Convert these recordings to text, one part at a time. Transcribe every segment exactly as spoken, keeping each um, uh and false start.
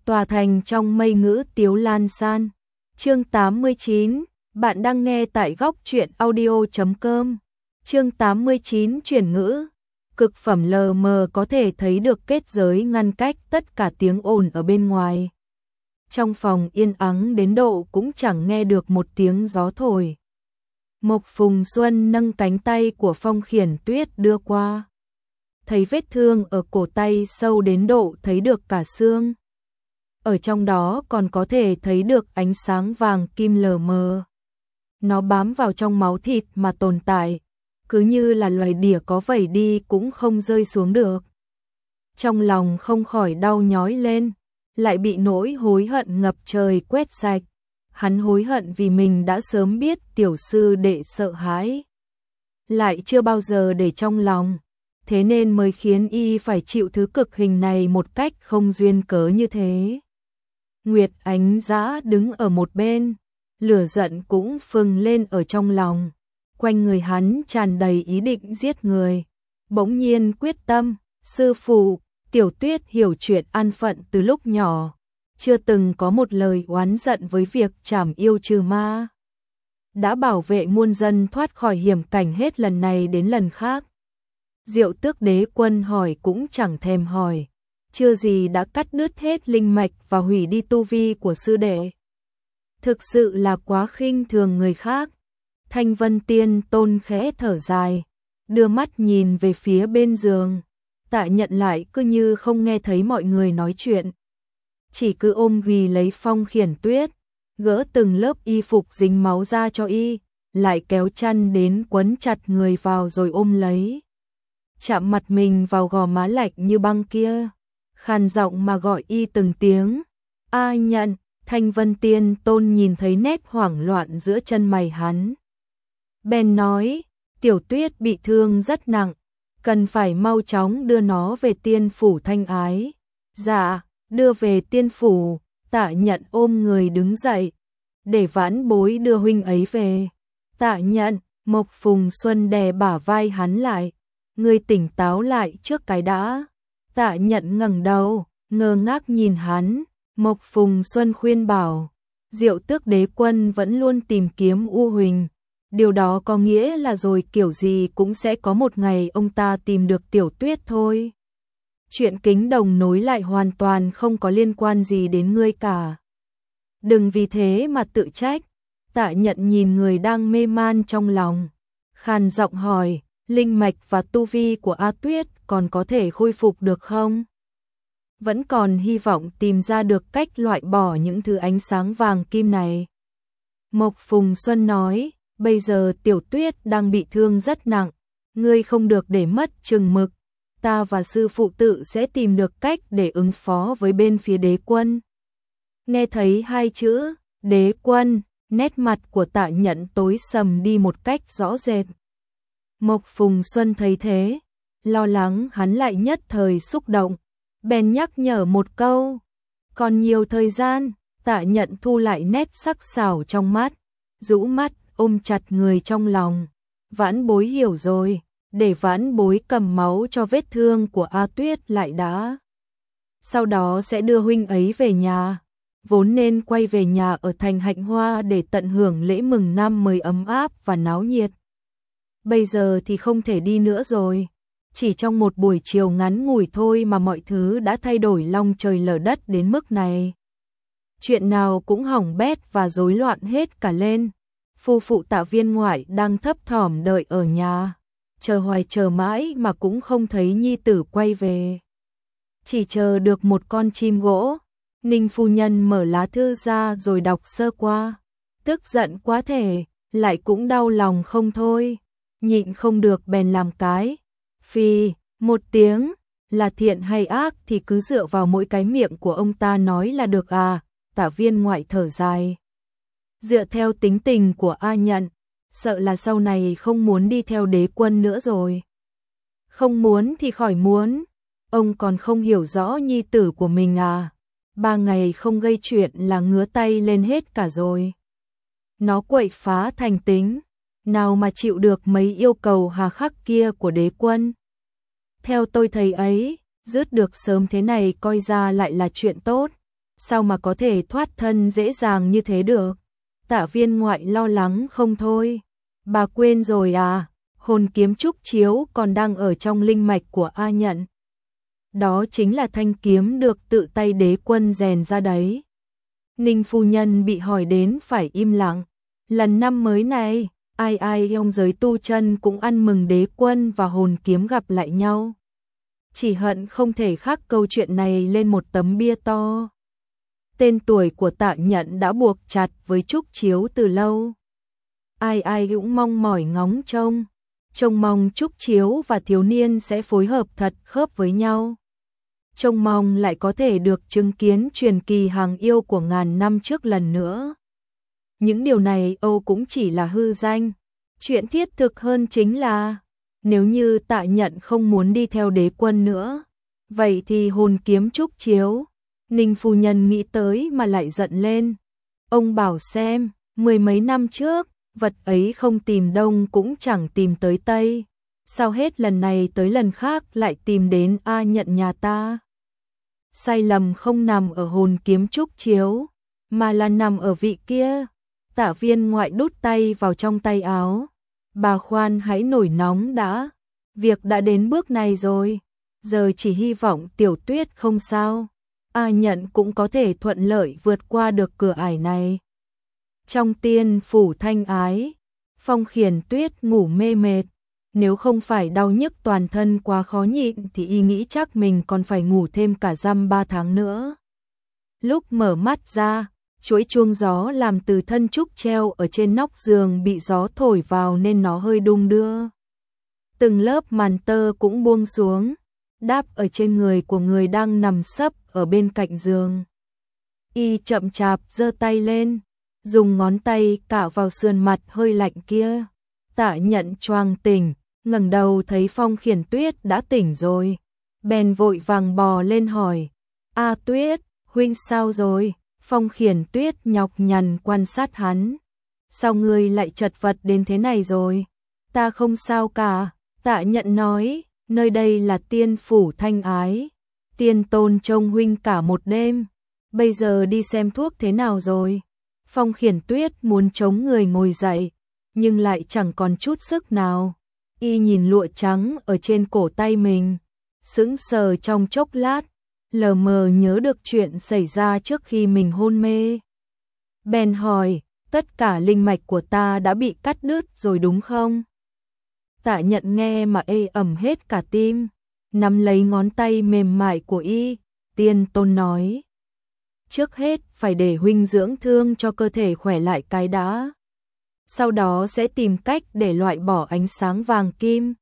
tòa thành trong mây ngữ tiếu lan san. Chương tám mươi chín, bạn đang nghe tại góc truyện audio chấm com. Chương tám mươi chín chuyển ngữ. Cực phẩm lờ mờ có thể thấy được kết giới ngăn cách tất cả tiếng ồn ở bên ngoài. Trong phòng yên ắng đến độ cũng chẳng nghe được một tiếng gió thổi. Mộc Phùng Xuân nâng cánh tay của Phong Khiển Tuyết đưa qua. Thấy vết thương ở cổ tay sâu đến độ thấy được cả xương. Ở trong đó còn có thể thấy được ánh sáng vàng kim lờ mờ. Nó bám vào trong máu thịt mà tồn tại, cứ như là loài đỉa có vẩy đi cũng không rơi xuống được. Trong lòng không khỏi đau nhói lên, lại bị nỗi hối hận ngập trời quét sạch. Hắn hối hận vì mình đã sớm biết tiểu sư đệ sợ hãi, lại chưa bao giờ để trong lòng, thế nên mới khiến y phải chịu thứ cực hình này một cách không duyên cớ như thế. Nguyệt Ánh Dã đứng ở một bên, lửa giận cũng phừng lên ở trong lòng. Quanh người hắn tràn đầy ý định giết người. Bỗng nhiên quyết tâm, sư phụ, Tiểu Tuyết hiểu chuyện an phận từ lúc nhỏ, chưa từng có một lời oán giận với việc trảm yêu trừ ma. Đã bảo vệ muôn dân thoát khỏi hiểm cảnh hết lần này đến lần khác. Diệu Tước Đế Quân hỏi cũng chẳng thèm hỏi, chưa gì đã cắt đứt hết linh mạch và hủy đi tu vi của sư đệ. Thực sự là quá khinh thường người khác. Thanh Vân Tiên Tôn khẽ thở dài, đưa mắt nhìn về phía bên giường. Tạ Nhận lại cứ như không nghe thấy mọi người nói chuyện, chỉ cứ ôm ghì lấy Phong Khiển Tuyết, gỡ từng lớp y phục dính máu ra cho y, lại kéo chăn đến quấn chặt người vào rồi ôm lấy. Chạm mặt mình vào gò má lạnh như băng kia, khàn giọng mà gọi y từng tiếng. A Nhận. Thanh Vân Tiên Tôn nhìn thấy nét hoảng loạn giữa chân mày hắn, bèn nói, Tiểu Tuyết bị thương rất nặng, cần phải mau chóng đưa nó về tiên phủ Thanh Ái. Dạ, đưa về tiên phủ. Tạ Nhận ôm người đứng dậy, để vãn bối đưa huynh ấy về. Tạ Nhận. Mộc Phùng Xuân đè bả vai hắn lại, ngươi tỉnh táo lại trước cái đã. Tạ Nhận ngẩng đầu, ngơ ngác nhìn hắn. Mộc Phùng Xuân khuyên bảo, Diệu Tước Đế Quân vẫn luôn tìm kiếm U Huỳnh, điều đó có nghĩa là rồi kiểu gì cũng sẽ có một ngày ông ta tìm được Tiểu Tuyết thôi. Chuyện Kính Đồng nối lại hoàn toàn không có liên quan gì đến ngươi cả. Đừng vì thế mà tự trách. Tạ Nhận nhìn người đang mê man trong lòng, khàn giọng hỏi, linh mạch và tu vi của A Tuyết còn có thể khôi phục được không? Vẫn còn hy vọng tìm ra được cách loại bỏ những thứ ánh sáng vàng kim này. Mộc Phùng Xuân nói, bây giờ Tiểu Tuyết đang bị thương rất nặng, ngươi không được để mất chừng mực, ta và sư phụ tự sẽ tìm được cách để ứng phó với bên phía đế quân. Nghe thấy hai chữ, đế quân, nét mặt của Tạ Nhận tối sầm đi một cách rõ rệt. Mộc Phùng Xuân thấy thế, lo lắng hắn lại nhất thời xúc động, bèn nhắc nhở một câu. Còn nhiều thời gian. Tạ Nhận thu lại nét sắc sảo trong mắt, rũ mắt ôm chặt người trong lòng. Vãn bối hiểu rồi, để vãn bối cầm máu cho vết thương của A Tuyết lại đã. Sau đó sẽ đưa huynh ấy về nhà. Vốn nên quay về nhà ở thành Hạnh Hoa để tận hưởng lễ mừng năm mới ấm áp và náo nhiệt. Bây giờ thì không thể đi nữa rồi. Chỉ trong một buổi chiều ngắn ngủi thôi mà mọi thứ đã thay đổi long trời lở đất đến mức này. Chuyện nào cũng hỏng bét và rối loạn hết cả lên. Phu phụ Tạ Viên ngoại đang thấp thỏm đợi ở nhà, chờ hoài chờ mãi mà cũng không thấy nhi tử quay về. Chỉ chờ được một con chim gỗ. Ninh phu nhân mở lá thư ra rồi đọc sơ qua, tức giận quá thể, lại cũng đau lòng không thôi, nhịn không được bèn làm cái phi một tiếng. Là thiện hay ác thì cứ dựa vào mỗi cái miệng của ông ta nói là được à. Tạ Viên ngoại thở dài, dựa theo tính tình của A Nhận, sợ là sau này không muốn đi theo đế quân nữa rồi. Không muốn thì khỏi muốn, ông còn không hiểu rõ nhi tử của mình à. Ba ngày không gây chuyện là ngứa tay lên hết cả rồi. Nó quậy phá thành tính, nào mà chịu được mấy yêu cầu hà khắc kia của đế quân. Theo tôi thấy ấy, dứt được sớm thế này coi ra lại là chuyện tốt. sao mà có thể thoát thân dễ dàng như thế được? Tạ Viên Ngoại lo lắng không thôi. Bà quên rồi à, hồn kiếm trúc chiếu còn đang ở trong linh mạch của A Nhận. Đó chính là thanh kiếm được tự tay đế quân rèn ra đấy. Ninh phu nhân bị hỏi đến phải im lặng. Lần năm mới này, ai ai trong giới tu chân cũng ăn mừng đế quân và hồn kiếm gặp lại nhau. Chỉ hận không thể khắc câu chuyện này lên một tấm bia to. Tên tuổi của Tạ Nhận đã buộc chặt với trúc chiếu từ lâu. Ai ai cũng mong mỏi ngóng trông, trông mong trúc chiếu và thiếu niên sẽ phối hợp thật khớp với nhau. Trông mong lại có thể được chứng kiến truyền kỳ hàng yêu của ngàn năm trước lần nữa. Những điều này Âu cũng chỉ là hư danh. Chuyện thiết thực hơn chính là, nếu như Tạ Nhận không muốn đi theo đế quân nữa, vậy thì hồn kiếm trúc chiếu. Ninh phu nhân nghĩ tới mà lại giận lên. Ông bảo xem, mười mấy năm trước, vật ấy không tìm đông cũng chẳng tìm tới tây. Sao hết lần này tới lần khác lại tìm đến A Nhận nhà ta? Sai lầm không nằm ở hồn kiếm trúc chiếu, mà là nằm ở vị kia. Tạ Viên Ngoại đút tay vào trong tay áo. Bà khoan hãy nổi nóng đã. Việc đã đến bước này rồi. Giờ chỉ hy vọng Tiểu Tuyết không sao. A Nhận cũng có thể thuận lợi vượt qua được cửa ải này. Trong tiên phủ Thanh Ái, Phong Khiển Tuyết ngủ mê mệt. Nếu không phải đau nhức toàn thân quá khó nhịn thì y nghĩ chắc mình còn phải ngủ thêm cả dăm ba tháng nữa. Lúc mở mắt ra, chuỗi chuông gió làm từ thân trúc treo ở trên nóc giường bị gió thổi vào nên nó hơi đung đưa. Từng lớp màn tơ cũng buông xuống, đáp ở trên người của người đang nằm sấp ở bên cạnh giường. Y chậm chạp giơ tay lên, dùng ngón tay cạo vào sườn mặt hơi lạnh kia. Tạ Nhận choàng tỉnh, ngẩng đầu thấy Phong Khiển Tuyết đã tỉnh rồi, bèn vội vàng bò lên hỏi: "A Tuyết, huynh sao rồi?" Phong Khiển Tuyết nhọc nhằn quan sát hắn. "Sao ngươi lại chật vật đến thế này rồi?" "Ta không sao cả." Tạ Nhận nói, "Nơi đây là tiên phủ Thanh Ái. Tiên tôn trông huynh cả một đêm. Bây giờ đi xem thuốc thế nào rồi?" Phong Khiển Tuyết muốn chống người ngồi dậy, nhưng lại chẳng còn chút sức nào. Y nhìn lụa trắng ở trên cổ tay mình, sững sờ trong chốc lát, lờ mờ nhớ được chuyện xảy ra trước khi mình hôn mê. Bèn hỏi, "Tất cả linh mạch của ta đã bị cắt đứt rồi đúng không?" Tạ Nhận nghe mà ê ẩm hết cả tim, nắm lấy ngón tay mềm mại của y. Tiên tôn nói, "Trước hết phải để huynh dưỡng thương cho cơ thể khỏe lại cái đã. Sau đó sẽ tìm cách để loại bỏ ánh sáng vàng kim.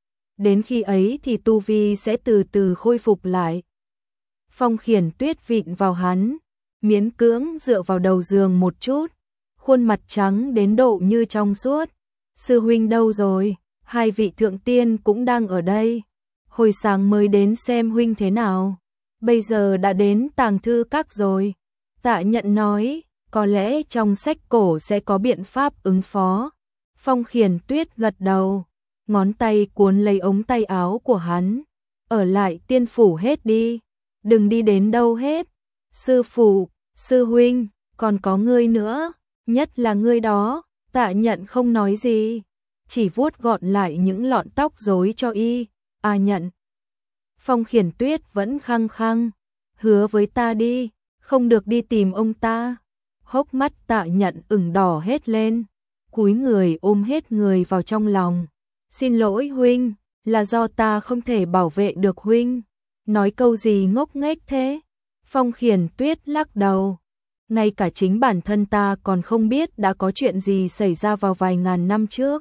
Đến khi ấy thì tu vi sẽ từ từ khôi phục lại." Phong Khiển Tuyết vịn vào hắn, miễn cưỡng dựa vào đầu giường một chút, khuôn mặt trắng đến độ như trong suốt. "Sư huynh đâu rồi? Hai vị thượng tiên cũng đang ở đây. Hồi sáng mới đến xem huynh thế nào. Bây giờ đã đến tàng thư các rồi." Tạ Nhận nói, "Có lẽ trong sách cổ sẽ có biện pháp ứng phó." Phong Khiển Tuyết gật đầu, ngón tay cuốn lấy ống tay áo của hắn. "Ở lại tiên phủ hết đi, đừng đi đến đâu hết. Sư phụ, sư huynh, còn có ngươi nữa, nhất là ngươi đó." Tạ Nhận không nói gì, chỉ vuốt gọn lại những lọn tóc rối cho y. "A Nhận." Phong Khiển Tuyết vẫn khăng khăng, "Hứa với ta đi, không được đi tìm ông ta." Hốc mắt Tạ Nhận ửng đỏ hết lên, cúi người ôm hết người vào trong lòng. "Xin lỗi huynh, là do ta không thể bảo vệ được huynh." "Nói câu gì ngốc nghếch thế?" Phong Khiển Tuyết lắc đầu, "Ngay cả chính bản thân ta còn không biết đã có chuyện gì xảy ra vào vài ngàn năm trước."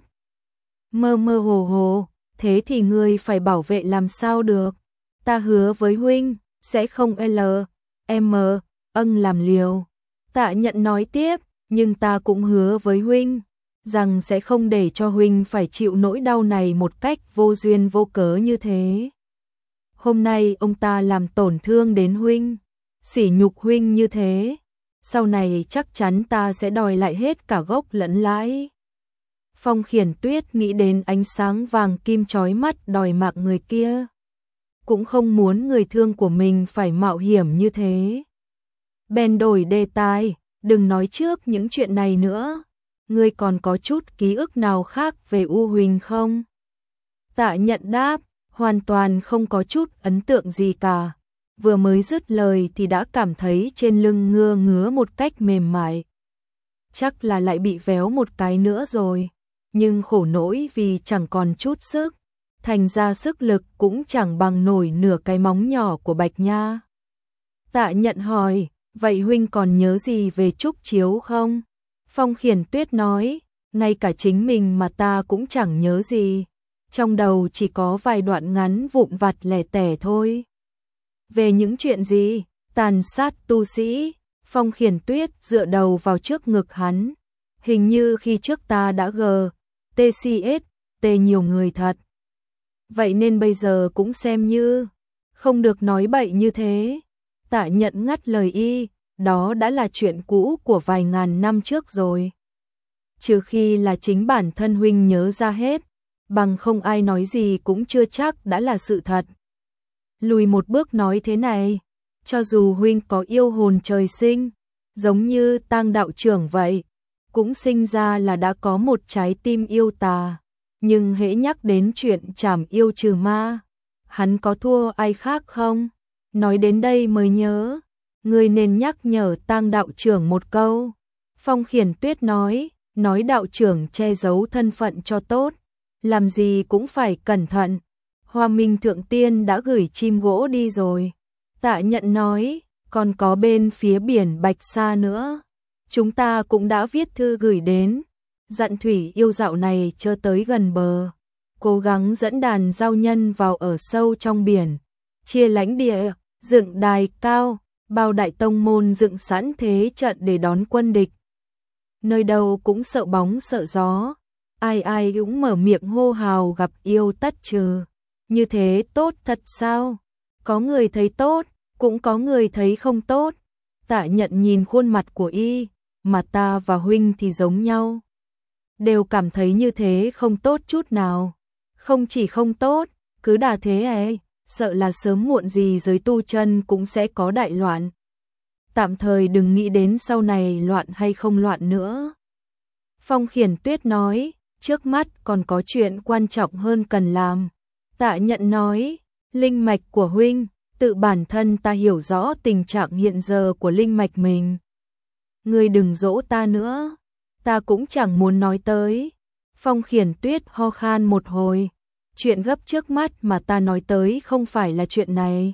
"Mơ mơ hồ hồ, thế thì ngươi phải bảo vệ làm sao được?" "Ta hứa với huynh, sẽ không L, M, âng làm liều." Tạ Nhận nói tiếp, "Nhưng ta cũng hứa với huynh, rằng sẽ không để cho huynh phải chịu nỗi đau này một cách vô duyên vô cớ như thế. Hôm nay ông ta làm tổn thương đến huynh, sỉ nhục huynh như thế, sau này chắc chắn ta sẽ đòi lại hết cả gốc lẫn lãi." Phong Khiển Tuyết nghĩ đến ánh sáng vàng kim chói mắt đòi mạng người kia, cũng không muốn người thương của mình phải mạo hiểm như thế. bèn đổi đề tài, đừng nói trước những chuyện này nữa. Ngươi còn có chút ký ức nào khác về U Huỳnh không? Tạ Nhận đáp, hoàn toàn không có chút ấn tượng gì cả. Vừa mới dứt lời thì đã cảm thấy trên lưng ngứa ngứa một cách mềm mại. Chắc là lại bị véo một cái nữa rồi. Nhưng khổ nỗi vì chẳng còn chút sức. Thành ra sức lực cũng chẳng bằng nổi nửa cái móng nhỏ của Bạch Nha. Tạ Nhận hỏi, vậy huynh còn nhớ gì về Trúc Chiếu không? Phong Khiển Tuyết nói, ngay cả chính mình mà ta cũng chẳng nhớ gì. Trong đầu chỉ có vài đoạn ngắn vụn vặt lẻ tẻ thôi. Về những chuyện gì? Tàn sát tu sĩ. Phong Khiển Tuyết dựa đầu vào trước ngực hắn. Hình như khi trước ta đã gờ, tê xê ét, tê nhiều người thật. Vậy nên bây giờ cũng xem như, không được nói bậy như thế. Tạ Nhận ngắt lời y, đó đã là chuyện cũ của vài ngàn năm trước rồi. Trừ khi là chính bản thân huynh nhớ ra hết, bằng không ai nói gì cũng chưa chắc đã là sự thật. Lùi một bước nói thế này, cho dù huynh có yêu hồn trời sinh, giống như Tang đạo trưởng vậy, cũng sinh ra là đã có một trái tim yêu tà, nhưng hễ nhắc đến chuyện trảm yêu trừ ma, hắn có thua ai khác không? Nói đến đây mới nhớ, ngươi nên nhắc nhở Tang đạo trưởng một câu. Phong Khiển Tuyết nói, nói đạo trưởng che giấu thân phận cho tốt, làm gì cũng phải cẩn thận. Hoa Minh Thượng Tiên đã gửi chim gỗ đi rồi. Tạ Nhận nói, còn có bên phía biển Bạch Sa nữa. Chúng ta cũng đã viết thư gửi đến, dặn thủy yêu dạo này chớ tới gần bờ, cố gắng dẫn đàn giao nhân vào ở sâu trong biển, chia lãnh địa, dựng đài cao, bao đại tông môn dựng sẵn thế trận để đón quân địch. Nơi đâu cũng sợ bóng sợ gió, ai ai cũng mở miệng hô hào gặp yêu tất trừ. Như thế tốt thật sao? Có người thấy tốt, cũng có người thấy không tốt. Tạ Nhận nhìn khuôn mặt của y, mà ta và huynh thì giống nhau. Đều cảm thấy như thế không tốt chút nào. Không chỉ không tốt, cứ đà thế ấy, sợ là sớm muộn gì giới tu chân cũng sẽ có đại loạn. Tạm thời đừng nghĩ đến sau này loạn hay không loạn nữa. Phong Khiển Tuyết nói, trước mắt còn có chuyện quan trọng hơn cần làm. Tạ Nhận nói, linh mạch của huynh, tự bản thân ta hiểu rõ tình trạng hiện giờ của linh mạch mình. Ngươi đừng dỗ ta nữa, ta cũng chẳng muốn nói tới. Phong Khiển Tuyết ho khan một hồi, chuyện gấp trước mắt mà ta nói tới không phải là chuyện này,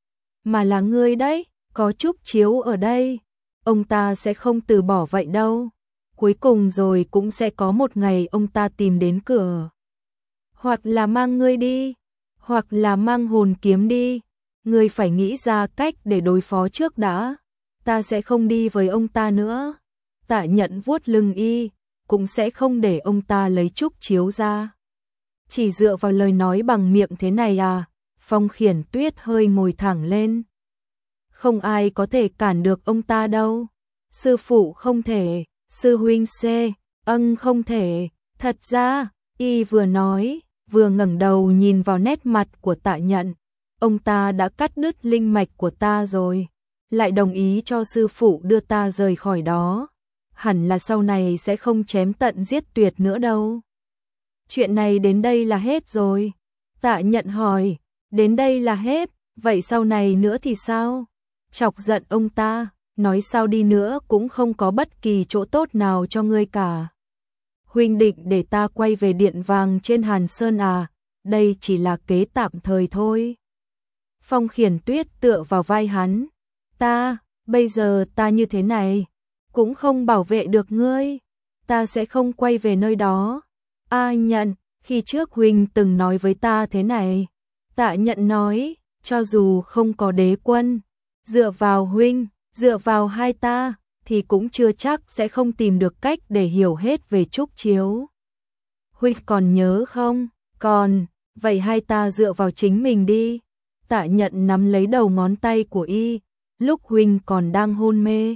mà là ngươi đấy, có Trúc Chiếu ở đây, ông ta sẽ không từ bỏ vậy đâu. Cuối cùng rồi cũng sẽ có một ngày ông ta tìm đến cửa. Hoặc là mang ngươi đi, hoặc là mang hồn kiếm đi. Ngươi phải nghĩ ra cách để đối phó trước đã. Ta sẽ không đi với ông ta nữa. Tạ Nhận vuốt lưng y, cũng sẽ không để ông ta lấy Trúc Chiếu ra. Chỉ dựa vào lời nói bằng miệng thế này à? Phong Khiển Tuyết hơi ngồi thẳng lên. Không ai có thể cản được ông ta đâu. Sư phụ không thể, sư huynh C, ân không thể. Thật ra, y vừa nói, vừa ngẩng đầu nhìn vào nét mặt của Tạ Nhận. Ông ta đã cắt đứt linh mạch của ta rồi, lại đồng ý cho sư phụ đưa ta rời khỏi đó. Hẳn là sau này sẽ không chém tận giết tuyệt nữa đâu. Chuyện này đến đây là hết rồi. Tạ Nhận hỏi, đến đây là hết, vậy sau này nữa thì sao? Chọc giận ông ta, nói sao đi nữa cũng không có bất kỳ chỗ tốt nào cho ngươi cả. Huynh định để ta quay về điện vàng trên Hàn Sơn à? Đây chỉ là kế tạm thời thôi. Phong Khiển Tuyết tựa vào vai hắn. Ta, bây giờ ta như thế này, cũng không bảo vệ được ngươi. Ta sẽ không quay về nơi đó. A Nhận, khi trước huynh từng nói với ta thế này. Tạ Nhận nói, cho dù không có đế quân, dựa vào huynh, dựa vào hai ta, thì cũng chưa chắc sẽ không tìm được cách để hiểu hết về Trúc Chiếu. Huynh còn nhớ không? Còn, vậy hai ta dựa vào chính mình đi. Tạ Nhận nắm lấy đầu ngón tay của y, lúc huynh còn đang hôn mê.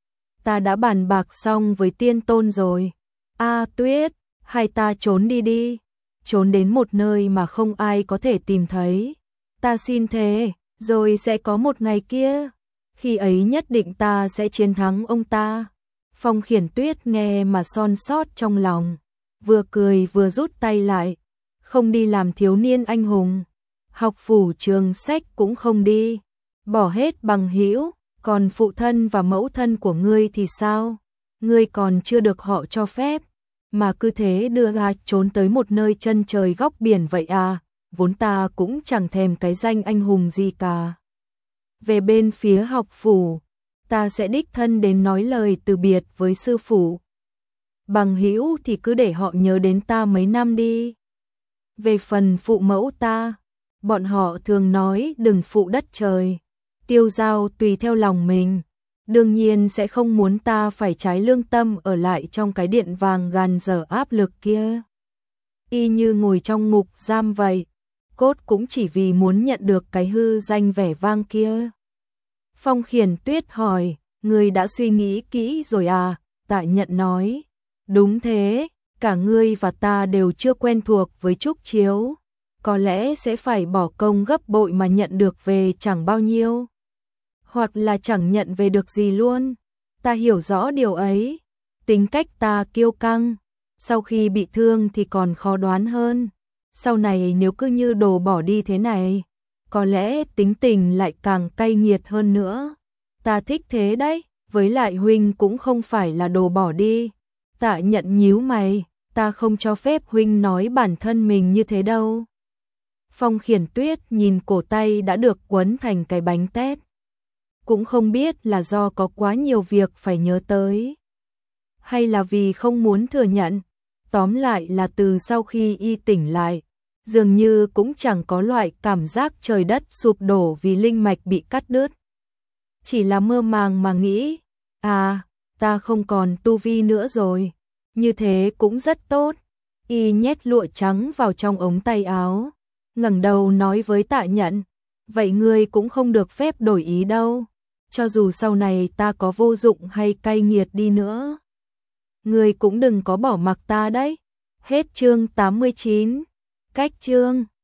Ta đã bàn bạc xong với tiên tôn rồi. A Tuyết, hai ta trốn đi đi. Trốn đến một nơi mà không ai có thể tìm thấy. Ta xin thề, rồi sẽ có một ngày kia. Khi ấy nhất định ta sẽ chiến thắng ông ta. Phong Khiển Tuyết nghe mà son sót trong lòng, vừa cười vừa rút tay lại, không đi làm thiếu niên anh hùng, học phủ trường sách cũng không đi, bỏ hết bằng hữu, còn phụ thân và mẫu thân của ngươi thì sao? Ngươi còn chưa được họ cho phép, mà cứ thế đưa ra trốn tới một nơi chân trời góc biển vậy à, vốn ta cũng chẳng thèm cái danh anh hùng gì cả. Về bên phía học phủ, ta sẽ đích thân đến nói lời từ biệt với sư phụ. Bằng hữu thì cứ để họ nhớ đến ta mấy năm đi. Về phần phụ mẫu ta, bọn họ thường nói đừng phụ đất trời, tiêu dao tùy theo lòng mình, đương nhiên sẽ không muốn ta phải trái lương tâm ở lại trong cái điện vàng gàn dở áp lực kia. Y như ngồi trong ngục giam vậy, cốt cũng chỉ vì muốn nhận được cái hư danh vẻ vang kia. Phong Khiển Tuyết hỏi, ngươi đã suy nghĩ kỹ rồi à? Tạ Nhận nói, đúng thế, cả ngươi và ta đều chưa quen thuộc với Trúc Chiếu, có lẽ sẽ phải bỏ công gấp bội mà nhận được về chẳng bao nhiêu, hoặc là chẳng nhận về được gì luôn. Ta hiểu rõ điều ấy, tính cách ta kiêu căng, sau khi bị thương thì còn khó đoán hơn, sau này nếu cứ như đồ bỏ đi thế này, có lẽ tính tình lại càng cay nghiệt hơn nữa. Ta thích thế đấy, với lại huynh cũng không phải là đồ bỏ đi. Tạ Nhận nhíu mày, ta không cho phép huynh nói bản thân mình như thế đâu. Phong Khiển Tuyết nhìn cổ tay đã được quấn thành cái bánh tét, cũng không biết là do có quá nhiều việc phải nhớ tới, hay là vì không muốn thừa nhận. Tóm lại là từ sau khi y tỉnh lại, dường như cũng chẳng có loại cảm giác trời đất sụp đổ vì linh mạch bị cắt đứt. Chỉ là mơ màng mà nghĩ, à, ta không còn tu vi nữa rồi, như thế cũng rất tốt. Y nhét lụa trắng vào trong ống tay áo, ngẩng đầu nói với Tạ Nhận, vậy ngươi cũng không được phép đổi ý đâu, cho dù sau này ta có vô dụng hay cay nghiệt đi nữa. Ngươi cũng đừng có bỏ mặc ta đấy. Hết chương tám mươi chín. Cách chương